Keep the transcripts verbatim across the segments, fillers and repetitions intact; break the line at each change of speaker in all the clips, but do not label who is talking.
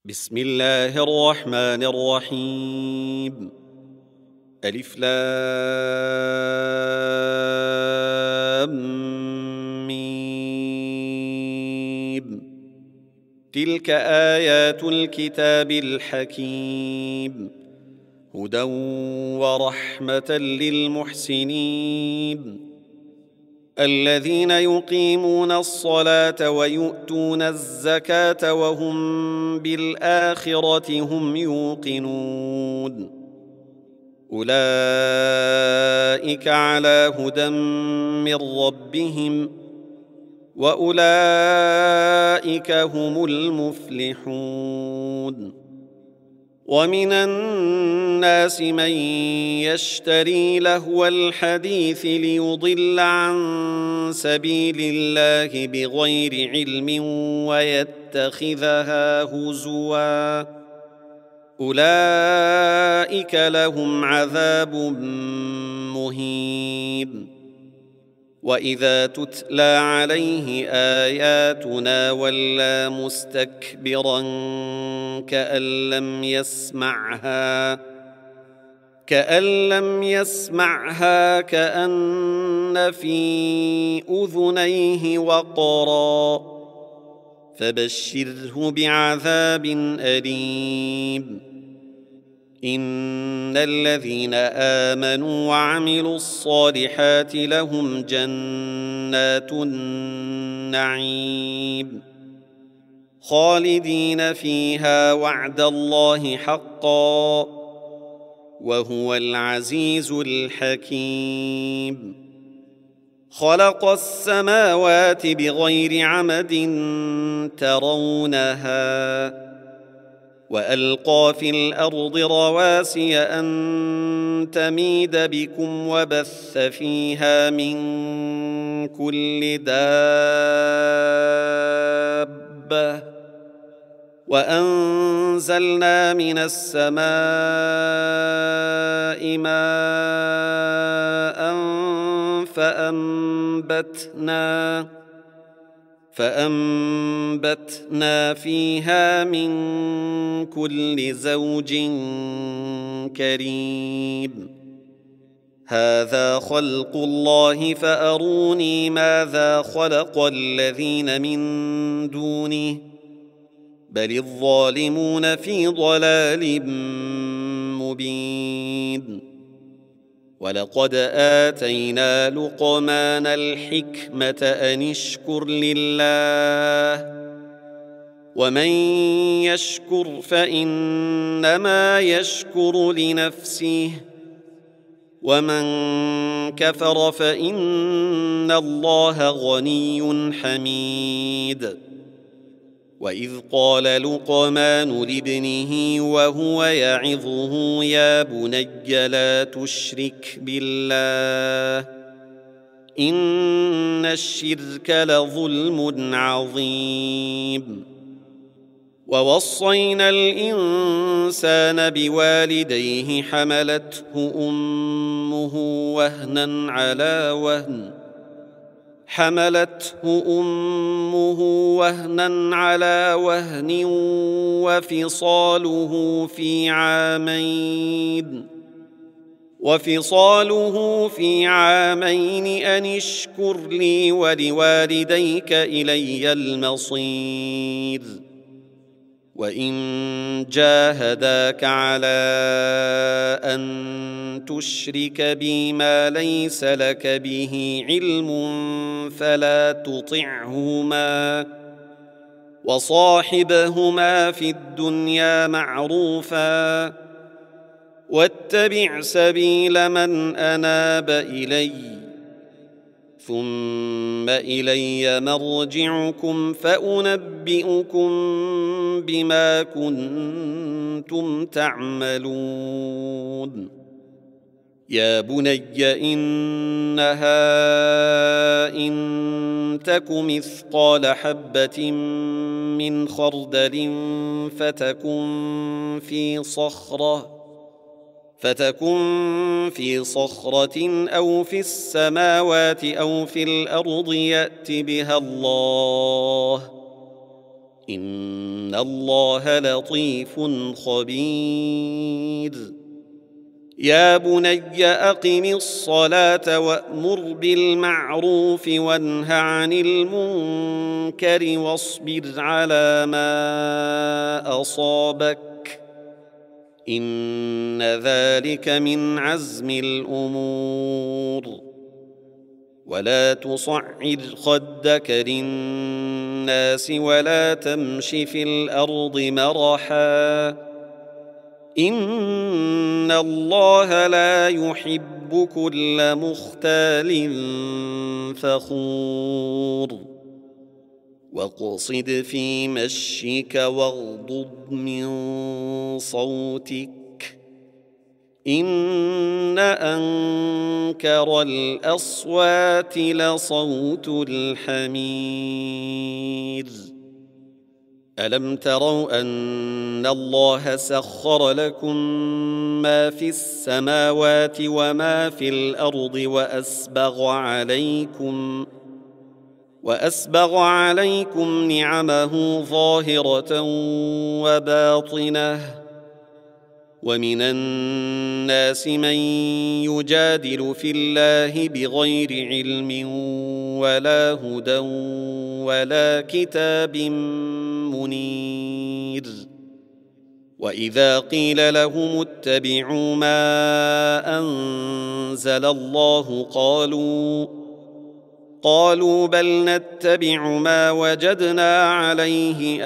بسم الله الرحمن الرحيم. ألف لام ميم. تلك آيات الكتاب الحكيم، هدى ورحمة للمحسنين الذين يقيمون الصلاة ويؤتون الزكاة وهم بالآخرة هم يوقنون. أولئك على هدى من ربهم وأولئك هم المفلحون. ومن الناس من يشتري لهو الحديث ليضل عن سبيل الله بغير علم ويتخذها هزوا، أولئك لهم عذاب مهين. وإذا تتلى عليه آياتنا ولى مستكبرا كأن لم يسمعها كأن لم يسمعها كأن في أذنيه وقرا، فبشره بعذاب أليم. إن الذين آمنوا وعملوا الصالحات لهم جنات النعيم خالدين فيها وعد الله حقا، وهو العزيز الحكيم. خلق السماوات بغير عمد ترونها وألقى في الأرض رواسي أن تميد بكم وبث فيها من كل دابة، وأنزلنا من السماء ماء فأنبتنا فأنبتنا فيها من كل زوج كريم. هذا خلق الله فأروني ماذا خلق الذين من دونه، بل الظالمون في ضلال مبين. ولقد آتينا لقمان الحكمة أن اشكر لله، ومن يشكر فإنما يشكر لنفسه، ومن كفر فإن الله غني حميد. وإذ قال لقمان لابنه وهو يعظه يا بني لا تشرك بالله إن الشرك لظلم عظيم. ووصينا الإنسان بوالديه حملته أمه وهنا على وهن حملته أمه وهنا على وهن وفصاله في عامين وفصاله في عامين أن اشكر لي ولوالديك إلي المصير. وإن جاهداك على أن تشرك بي ما ليس لك به علم فلا تطعهما، وصاحبهما في الدنيا معروفا، واتبع سبيل من أناب إلي، ثم إلي مرجعكم فأنبئكم بما كنتم تعملون. يا بني إنها إن تك مثقال حبة من خردل فتكن في صخرة فتكن في صخرة أو في السماوات أو في الأرض يأت بها الله إن الله لطيف خبير يا بني أقم الصلاة وأمر بالمعروف وانه عن المنكر واصبر على ما أصابك إن ذلك من عزم الأمور ولا تصعر خدك للناس ولا تمش في الأرض مرحا إن الله لا يحب كل مختال فخور واقصد في مشيك واغضض من صوتك إن أنكر الأصوات لصوت الحمير ألم تروا أن الله سخر لكم ما في السماوات وما في الأرض وأسبغ عليكم وأسبغ عليكم نعمه ظاهرة وباطنة ومن الناس من يجادل في الله بغير علم ولا هدى ولا كتاب منير وإذا قيل لهم اتبعوا ما أنزل الله قالوا قالوا بل نتبع ما وجدنا عليه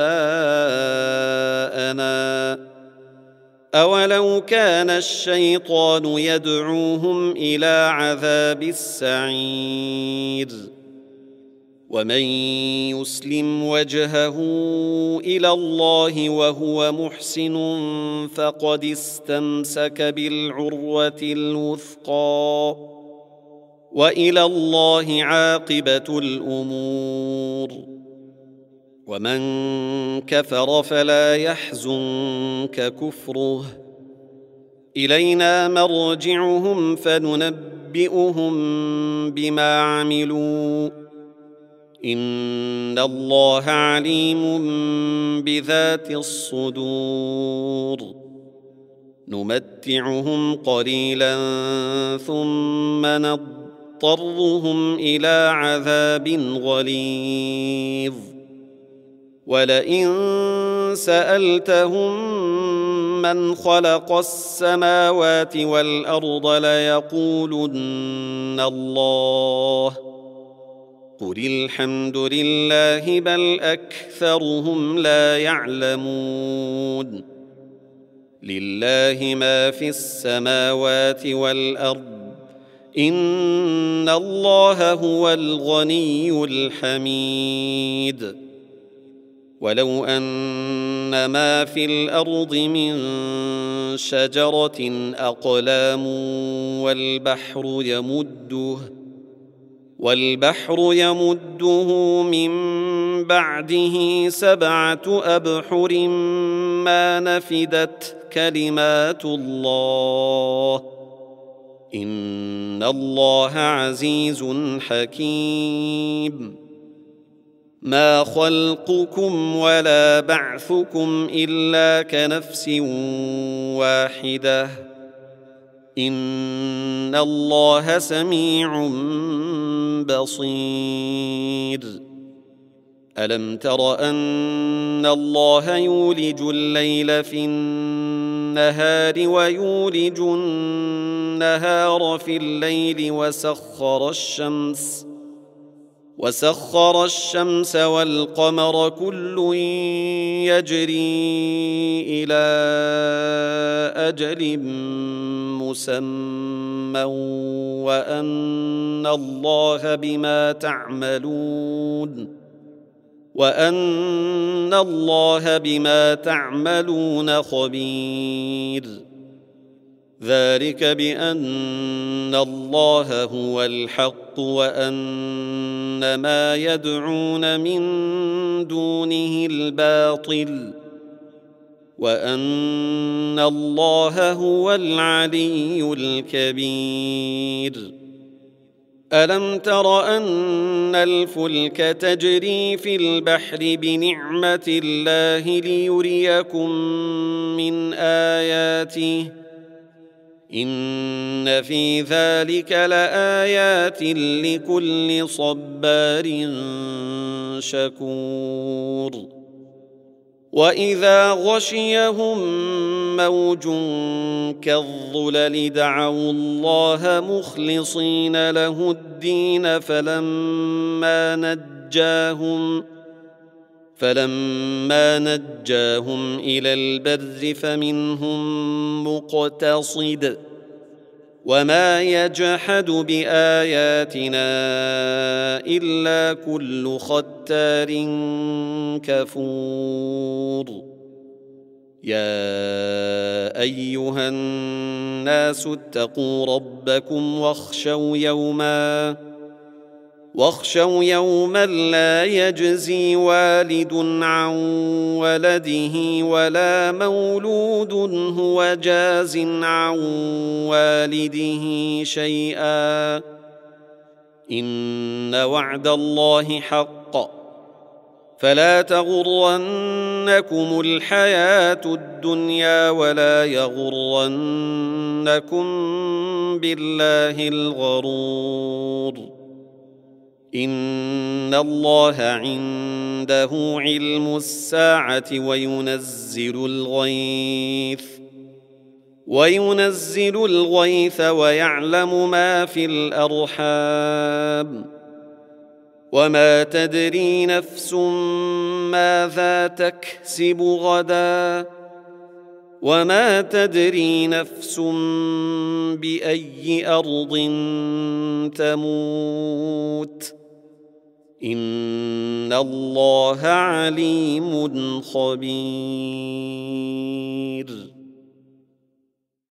آباءنا أولو كان الشيطان يدعوهم إلى عذاب السعير ومن يسلم وجهه إلى الله وهو محسن فقد استمسك بالعروة الوثقى وإلى الله عاقبة الأمور ومن كفر فلا يحزنك كفره إلينا مرجعهم فننبئهم بما عملوا إن الله عليم بذات الصدور نمتعهم قليلا ثم نضطرهم إلى عذاب غليظ ولئن سألتهم من خلق السماوات والأرض ليقولن الله قل الحمد لله بل أكثرهم لا يعلمون لله ما في السماوات والأرض إن الله هو الغني الحميد ولو أن ما في الأرض من شجرة أقلام والبحر يمده والبحر يمده من بعده سبعة أبحر ما نفدت كلمات الله إن الله عزيز حكيم ما خلقكم ولا بعثكم إلا كنفس واحدة إن الله سميع بصير ألم تر أن الله يولج الليل في النهار ويولج النهار في الليل وسخر الشمس وسخر الشمس والقمر كل يجري إلى أجل مسمى وأن الله بما تعملون وأن الله بما تعملون خبير ذلك بأن الله هو الحق وأن ما يدعون من دونه الباطل وأن الله هو العلي الكبير ألم تر أن الفلك تجري في البحر بنعمة الله ليريكم من آياته إن في ذلك لآيات لكل صبار شكور وإذا غشيهم موج كالظلل دعوا الله مخلصين له الدين فلما نجاهم فلما نجاهم إلى البر فمنهم مقتصد وما يجحد بآياتنا إلا كل ختار كفور يا أيها الناس اتقوا ربكم واخشوا يوما واخشوا يوما لا يجزي والد عن ولده ولا مولود هو جاز عن والده شيئا إن وعد الله حق فلا تغرنكم الحياة الدنيا ولا يغرنكم بالله الغرور إن الله عنده علم الساعة وينزل الغيث وينزل الغيث ويعلم ما في الأرحام وما تدري نفس ماذا تكسب غدا وما تدري نفس بأي أرض تموت إن الله عليم خبير.